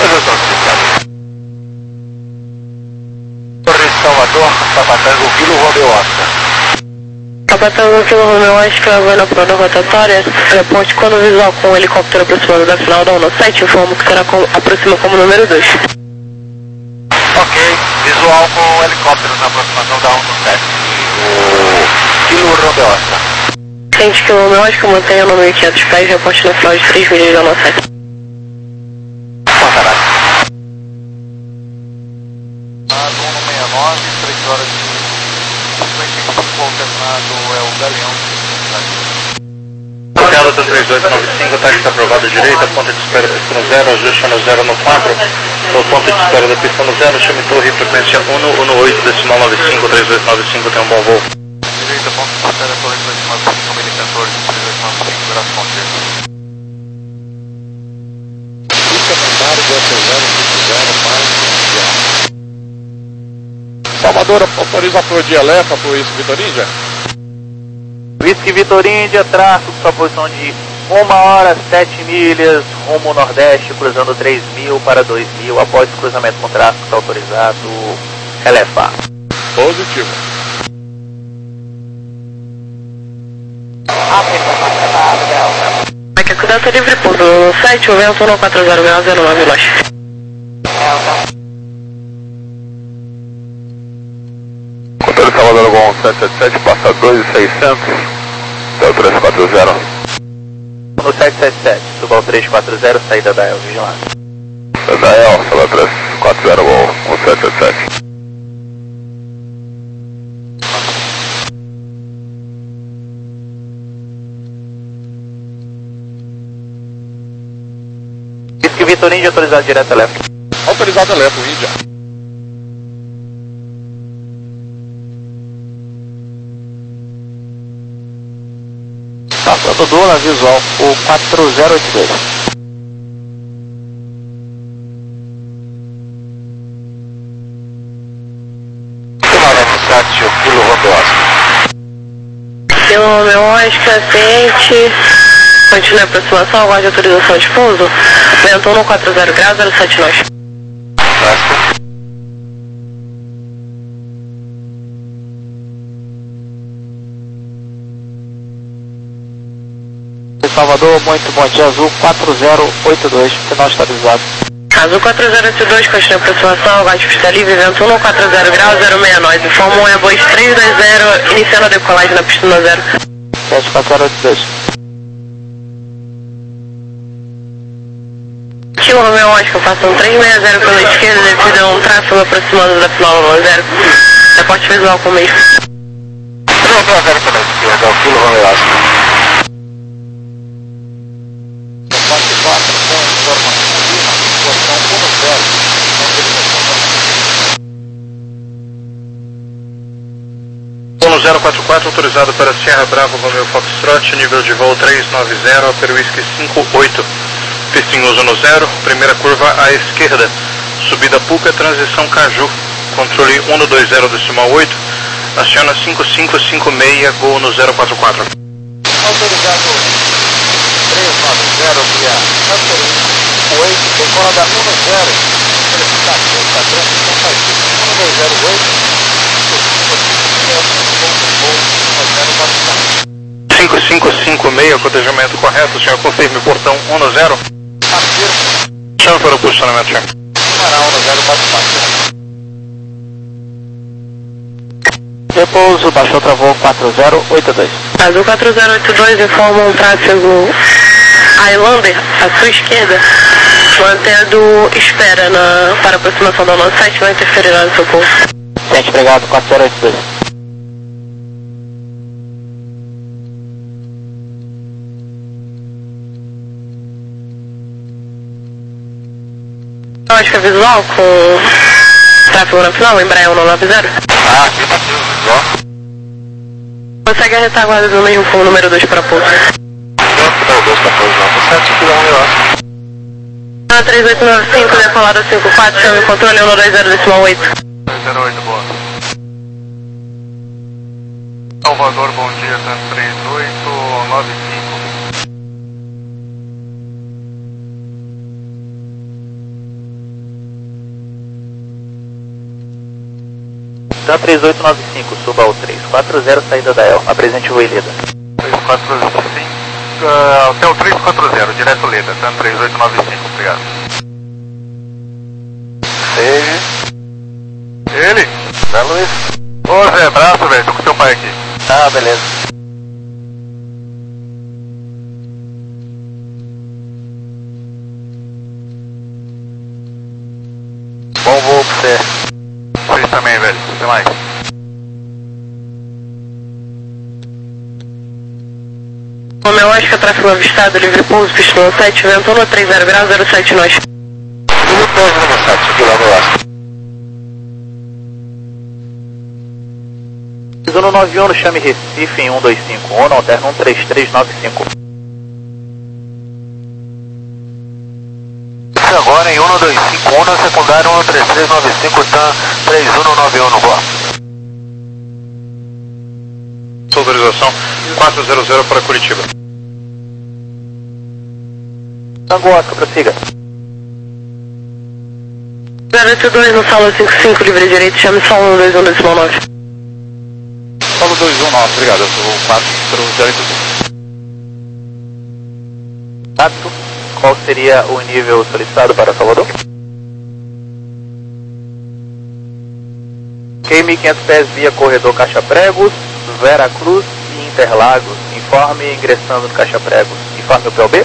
E: Torre de Salvador, Sabatango, Kilo Romeo Oscar.
B: Sabatango, Kilo Romeo Oscar, agora para a rotatória. Reporte quando visual com o helicóptero aproximando da final da um sete, informo que será com, aproxima como número dois.
E: Ok, visual com o helicóptero na aproximação da um sete. O Kilo Romeo Oscar.
B: Gente, Kilo Romeo Oscar, mantenha no mil e quinhentos pés, reporte na final de três milhas da um sete.
E: Quantará? Aduno sessenta e nove, três horas e cinquenta e cinco, alternado é o Galeão.
D: Delta três dois nove cinco, táxi aprovado à direita, ponto de espera pista no zero, ajuste no zero no quatro, no ponto de espera da pista no zero, chame torre frequência um um oito decimal nove cinco, três dois nove cinco, tem um bom voo.
E: Direita, ponto de espera, torre frequência nove cinco, mil e quatorze, três dois nove cinco, graças a Deus. Pista mandário, Delta zero cinco zero, mais Salvador, autoriza a flor de alerta para o Whisky Vitor Índia.
A: Whisky Vitor Índia, tráfego para a posição de uma hora, sete milhas, rumo nordeste, cruzando três mil para dois mil, após o cruzamento com tráfego está autorizado, relefar.
E: Positivo.
B: Aqui é cuidado livre, ponto sete, o vento um quatro zero zero nove nove.
E: Controle Salvador Gol sete sete sete, passa dois mil e seiscentos, Delta três quatro zero.
A: No sete sete sete, suba ao três quatro zero, saída da El, vigilância.
E: Da El, Salvador três quatro zero, Gol sete sete sete.
A: Whisky Vitor Índia, autorizado direto elétrico.
E: Autorizado elétrico, Índia.
A: Passando do na visual, o quatro zero oito dois.
E: Kilo Romeo Oscar.
B: Kilo Romeo Oscar, tente. Continue a aproximação, aguarde autorização de pouso. Vento um quatro zero graus, zero sete nós.
A: Salvador, muito bom dia, Azul quatro zero oito dois, final estabilizado.
B: Azul quatro zero oito dois, continue a aproximação, aguarde pista livre, vento um quatro zero graus, zero seis nós. Informa um Airbus três dois zero, iniciando a decolagem na pista no zero.
A: sete quatro zero oito dois.
B: Kilo Romeo Oscar, passando três seis zero pela esquerda, devido a um tráfego aproximando da final no zero. Reporte visual com o mesmo.
E: três seis zero pela esquerda, o Kilo Romeo Oscar.
D: zero quatro quatro, autorizado para Sierra Bravo, Romeo Foxtrot, nível de voo três nove zero, para Whisky cinco oito. Pista em uso no zero, primeira curva à esquerda, subida Puca, transição Caju, controle um dois zero decimal oito, aciona cinco cinco cinco seis, gol no zero quatro quatro.
E: Autorizado três nove zero, via Cantorim oito, decola da um zero, solicitação da transição Caju, um dois zero oito,
D: cinco cinco cinco seis, cotejamento correto, senhor, confirme portão um zero. Chame para o posicionamento, senhor.
A: Repouso, baixou travou quatro zero oito dois.
B: Azul quatro zero oito dois, informa um tráfego Highlander, à sua esquerda, mantendo espera na, para aproximação da nossa sete, não interferirá no seu curso.
A: Gente, obrigado, quatro zero oito dois.
B: Ótica visual com tráfego na final, Embraer um nove zero.
E: Ah, aqui tá visual.
B: Consegue a retaguarda do mesmo com o número dois para pouso. A três oito nove cinco, decolada cinco quatro, chame o controle um dois zero decimal oito.
E: dois zero oito, boa. Salvador, bom dia, três oito nove cinco.
A: TAM três oito nove cinco, suba ao três quatro zero, saída da E L. Apresente o voo Leda.
D: três quatro cinco, uh, hotel três quatro zero, direto Leda, TAM três oito nove cinco, obrigado.
E: Seja.
D: Ele?
E: Zé Luiz.
D: Ô Zé, abraço, velho, tô com teu pai aqui.
E: Ah, beleza. Bom voo pra você.
D: Vocês também, velho, até mais.
B: Romeu Oscar, tráfego avistado, livre pouso, pistão sete, vento um três zero grau, zero sete nós.
E: Tudo pouso no sete, aqui lá no Oscar.
A: Zona nove um, chame Recife em um dois cinco um, alterna um três três nove cinco.
E: Agora em um dois cinco um, na secundária um três três nove cinco, TAM três um nove um no Boa.
D: Autorização quatro zero zero para Curitiba.
A: Tango Oscar, prossiga.
B: zero oito dois no sala cinco cinco, livre direito, chame sala um dois um decimal nove.
D: Solo dois um nove, obrigado, eu sou o quatro zero oito cinco.
A: Tato, qual seria o nível solicitado para Salvador? Ok, mil e quinhentos pés via corredor Caixa Pregos, Vera Cruz e Interlagos. Informe ingressando no Caixa Pregos. Informe o P O B.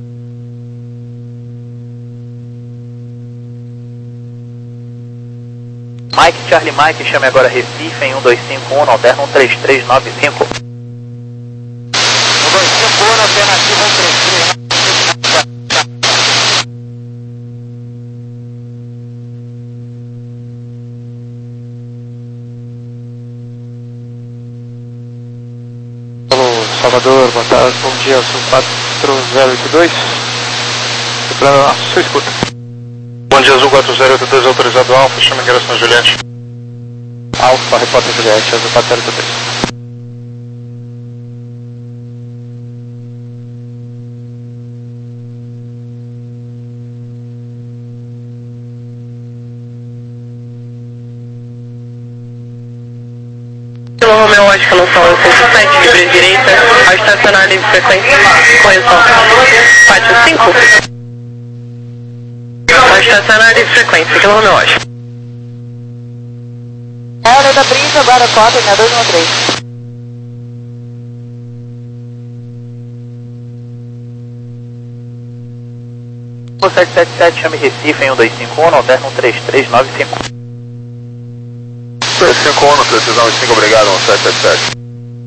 A: Mike, Charlie Mike, chame agora Recife em um dois cinco um, alterna um três três nove cinco.
E: um dois cinco um, alternativa um três três nove cinco.
D: Salvador, boa tarde, bom dia, eu sou o quatro zero oito dois. Retornando a sua escuta. Bom dia, Azul quatro zero oito dois, autorizado Alfa, chama a Geração Juliette. Alfa, repórter Juliette, Azul quatro zero oito dois.
B: Romeu Oscar no sala cento e sete, livre direita, ao estacionar livre frequência, correção pátio cinco. Ao estacionar livre frequência, aqui no Romeu Oscar.
C: É a hora da brisa, agora cota, né? dois um três.
A: sete sete sete, chame Recife em um dois cinco um, alterna um três três nove cinco.
E: três cinco um, três três nove cinco, obrigado, um sete sete sete.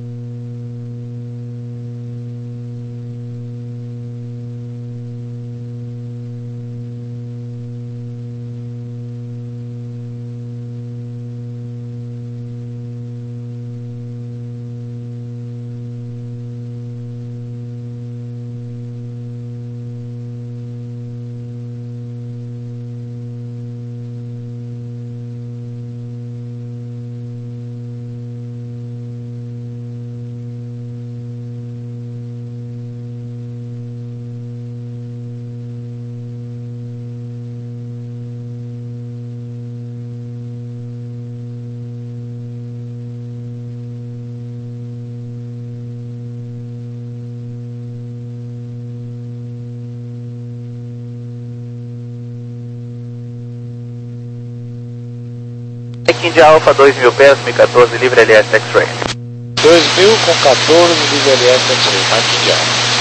A: India Alpha dois mil pés, mil e quatorze, livre L S X-Ray.
E: dois mil com quatorze, livre L S X-Ray, Mike India.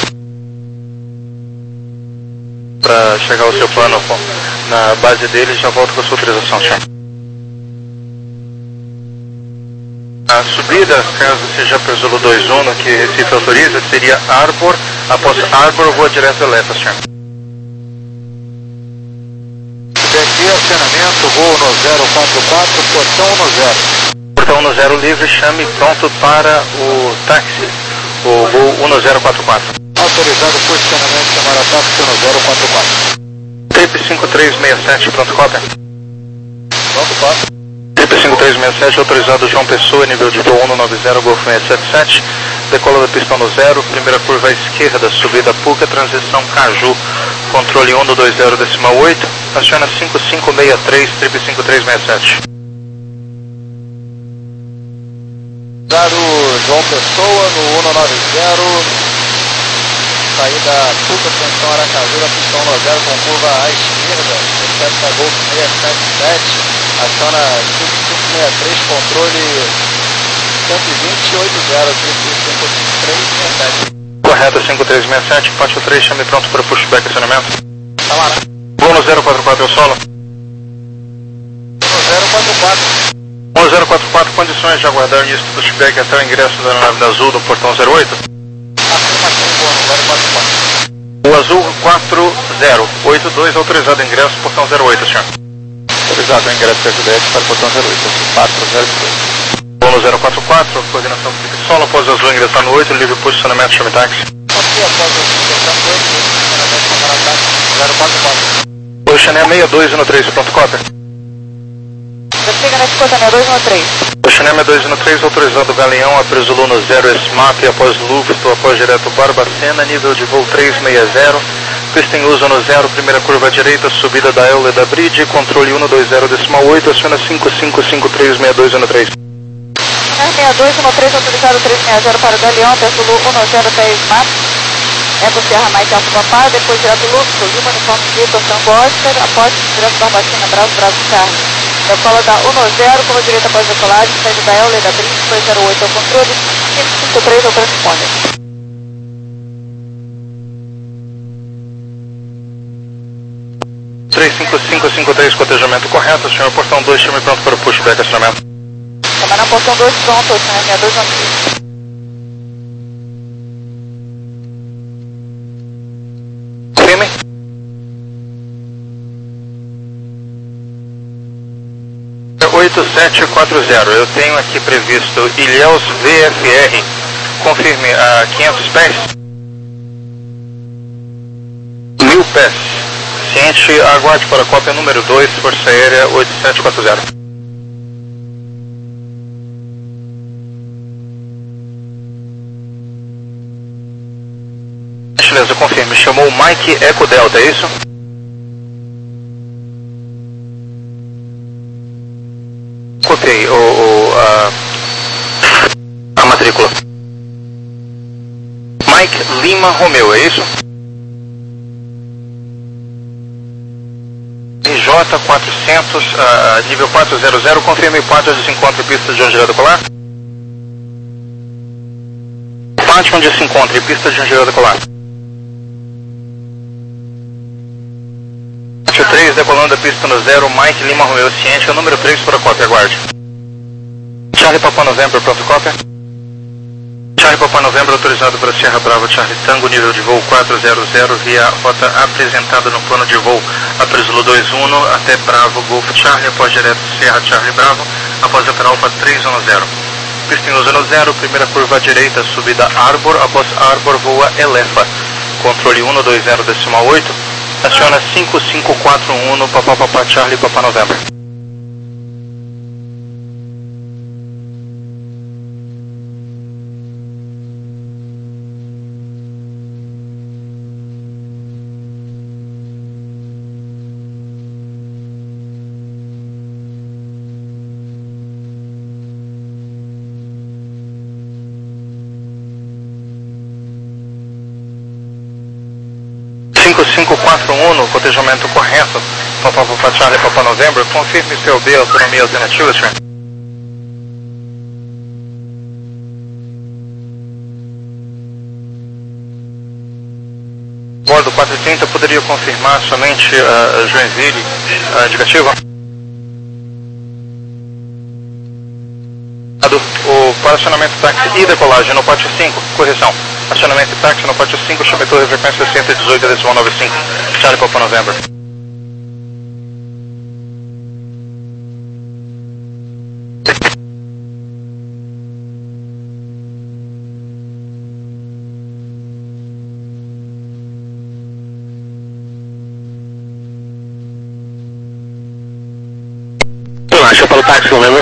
D: Para chegar ao seu plano na base dele, já volto com a sua autorização, senhor. A subida, caso seja para o Zulu dois um, no que Recife autoriza, seria Arbor, após Arbor, voa direto a Leta, senhor.
E: Daqui acionamento, voo no zero quatro quatro, portão no zero.
D: Portão no zero livre, chame pronto para o táxi, o voo um zero quatro quatro.
E: Autorizado posicionamento, chamar a táxi no zero quatro quatro.
D: Trip cinco três seis sete, pronto, cópia.
E: Pronto, quatro.
D: Trip cinco três seis sete, autorizado João Pessoa, nível de voo um nove zero, Golfo seis sete sete. Decola da pistão no zero, primeira curva à esquerda, subida Puca, transição Caju, controle um dois zero decimal oito, aciona cinco cinco seis três, trip cinco três seis sete.
E: Pessoa no cento e noventa. Saída Puca, tensão Aracaju, pistão no zero com curva à esquerda, recebe Golf seiscentos e setenta e sete, aciona cinco cinco seis três, controle cento e vinte e oito zero, cinco três seis sete.
D: Correto, cinco três seis sete, Pátio três, chame pronto para pushback acionamento.
E: Tá lá, né?
D: Voo no zero quatro quatro, é o solo.
E: No zero quatro quatro.
D: um zero quatro quatro, condições de aguardar início do pushback até o ingresso da nave da Azul no portão zero oito. O Azul quatro zero oito dois, autorizado ingresso, portão zero oito, senhor.
E: Autorizado o ingresso P S D S para o portão zero oito, quatro zero dois.
D: Voo no zero quatro quatro, coordenação do solo, após o Azul ingressar no oito, livre posicionamento, chame táxi.
E: Aqui após o ingressar no oito, posicionamento para táxi zero quatro quatro.
D: Oceané sessenta e dois no três, pronto, cópia.
C: Chega na Escotané dois no três.
D: Oceané sessenta e dois no três, autorizado Galeão, após Luno zero, S M A P, após Lufto, após direto Barbacena, nível de voo trezentos e sessenta, pista em uso no zero, primeira curva à direita, subida da Euler da Bridge, controle cento e vinte decimal oito, aciona cinco cinco cinco três seis dois no três.
C: sessenta e dois no três, autorizado trezentos e sessenta para o Galeão, após Zulu cento e dez S M A P, Eco Serra mais Alto Papá, depois direto Lufto, Lima uniforme Vitor, Tango Oscar, após direto Barbacena, Bravo, Bravo, Charlie. Decola da cento, curva direita após decolagem, saída da Euler da Bridge, dois zero oito ao controle, cinco cinco três ao transponder.
D: três cinco cinco cinco três, cotejamento correto, senhor, portão dois, chame pronto para o pushback acionamento.
C: Também na portão dois, pronto, sessenta e dois no três.
D: Firme. oito sete quatro zero, eu tenho aqui previsto Ilhéus V F R, confirme a quinhentos pés. Mil pés. Ciente, aguarde para a cópia número dois, Força Aérea oito sete quatro zero. Beleza, confirme, chamou Mike Eco Delta, é isso? Copiei o, o, a, a matrícula. Mike Lima Romeo, é isso? R J quatrocentos, uh, nível quatrocentos, confirme pátio onde se encontra pista de Angelado Colar. Pátio onde se encontra pista de Angelado Colar. Pátio três, decolando a pista no zero, Mike Lima Romeo, ciente, é o número três para a cópia, aguarde. Charlie Papa November, pronto, cópia. Charlie Papa November, autorizado para Sierra Bravo, Charlie Tango, nível de voo quatrocentos, via rota apresentada no plano de voo Apres-Zulu dois um até Bravo, Golf Charlie, após direto Sierra Charlie Bravo, após Alfa Alfa três um zero. Pista em uso no zero, primeira curva à direita, subida Arbor, após Arbor voa Elefa, controle cento e vinte decimal oito, aciona cinco cinco quatro um, Papa Papa Charlie Papa November. cinco cinco quatro um, cotejamento correto, Papa Papa Charlie Papa November, confirme P O B, autonomia alternativa, senhor. Bordo quatrocentos e trinta, poderia confirmar somente uh, Joinville, uh, indicativo? O paracionamento táxi e decolagem no pátio cinco, correção. Acionamento e táxi no pátio cinco, chame torre frequência cento e dezoito decimal noventa e cinco, Charlie Papa November. Relaxa para o táxi, November.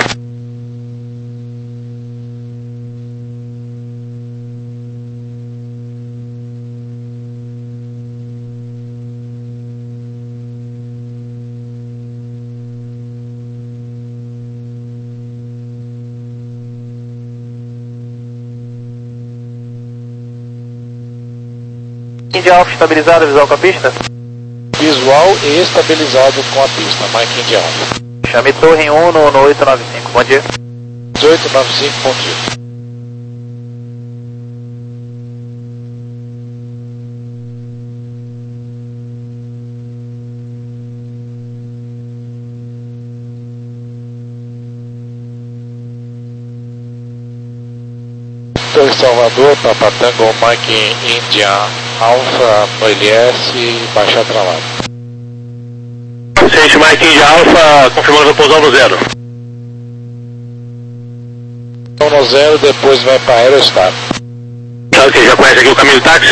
A: Indy Alpha estabilizado, visual com a pista?
E: Visual e estabilizado com a pista, Mike Indy Alpha.
A: Chame torre um no, no oito nove cinco, bom dia.
E: oito nove cinco, bom dia. Torre Salvador, Papa Tango, Mike India Alpha, no L S, baixar travado.
D: Ciente, Mike India Alpha, confirmando a pousão no zero.
E: Então no zero, depois vai para Aerostar.
D: Sabe que já conhece aqui o caminho do táxi?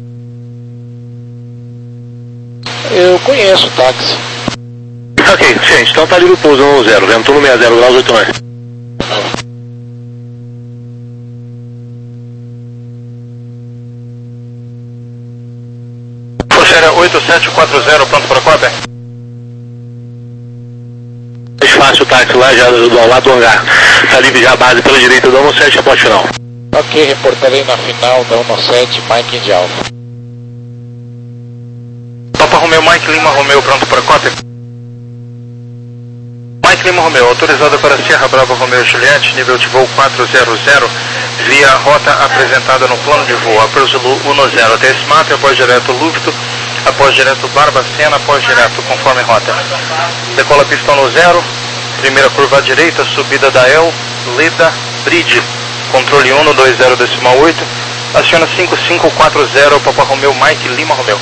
E: Eu conheço o táxi.
D: Ok, ciente, então tá ali no pouso no zero, vento no sessenta graus oito nove. Forceira oito sete quatro zero, pronto para cópia? Mais fácil o táxi lá, já do, do lado do hangar. Tá livre já a base pela direita do um sete, aposto final.
E: Ok, reportarei na final da um sete, Mike Indy Alpha.
D: Papa Romeo, Mike Lima Romeo, pronto para cópia? Mike Lima Romeo, autorizado para Sierra Bravo Romeo Juliette, nível de voo quatrocentos, via rota apresentada no plano de voo, Apro Zulu um zero até esse mapa, após direto Lúvito, após direto Barbacena, após direto conforme rota. Decola pistão no zero, primeira curva à direita, subida da El, Leda, Bridge, controle um no dois zero decimal oito, aciona cinco cinco quatro zero, Papa Romeo, Mike Lima Romeo.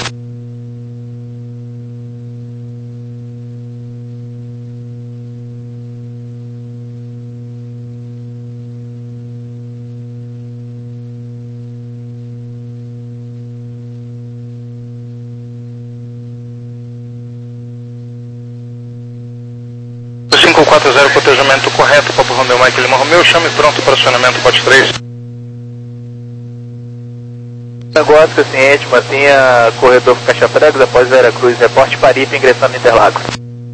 D: cinco quatro zero, cotejamento correto, Papa Romeo, Mike Lima Romeo, chame pronto para acionamento, bote três.
A: Negócio, ciente, mantenha corredor Caixa Pregos, após Veracruz, reporte Paripe, ingressando em Interlagos.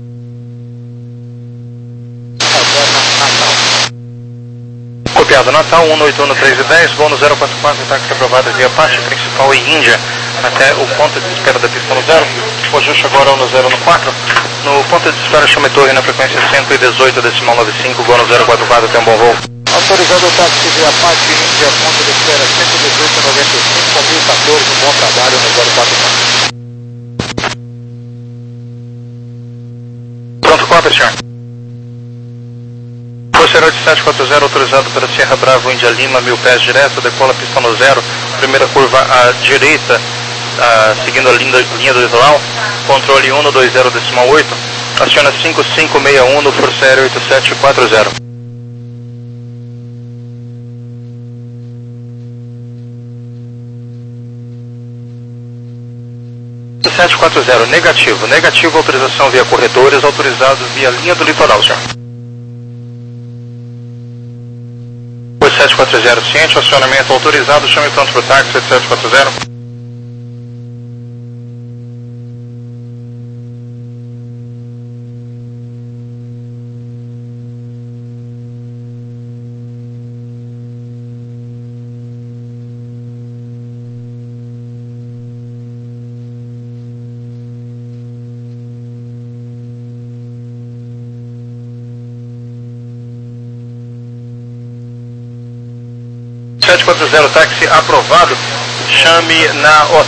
D: Copiado, Natal um oito um três e dez, voo no zero quatro quatro, táxi aprovado via parte principal e Índia, até o ponto de espera da pista no zero, o ajuste agora no zero no quatro, no ponto de espera chame torre na frequência cento e dezoito decimal noventa e cinco, voo no zero quatro quatro, tem um bom voo.
E: Autorizado o táxi via parte Índia, ponto de espera cento e dezoito noventa e cinco, mil e quatorze, um bom trabalho no zero quatro quatro.
D: Pronto, cópia, senhor. Forceira oito sete quatro zero, autorizado para Sierra Bravo, Índia Lima, mil pés direto, decola pista no zero, primeira curva à direita, ah, seguindo a linha, linha do litoral, controle um no dois zero decimal oito, aciona cinco cinco seis um no Forceira oito sete quatro zero. oito sete quatro zero, negativo, negativo, autorização via corredores, autorizado via linha do litoral, senhor. oito sete quatro zero, ciente, acionamento autorizado, chame pronto para o táxi, oito sete quatro zero. sete quatro zero, táxi aprovado, chame na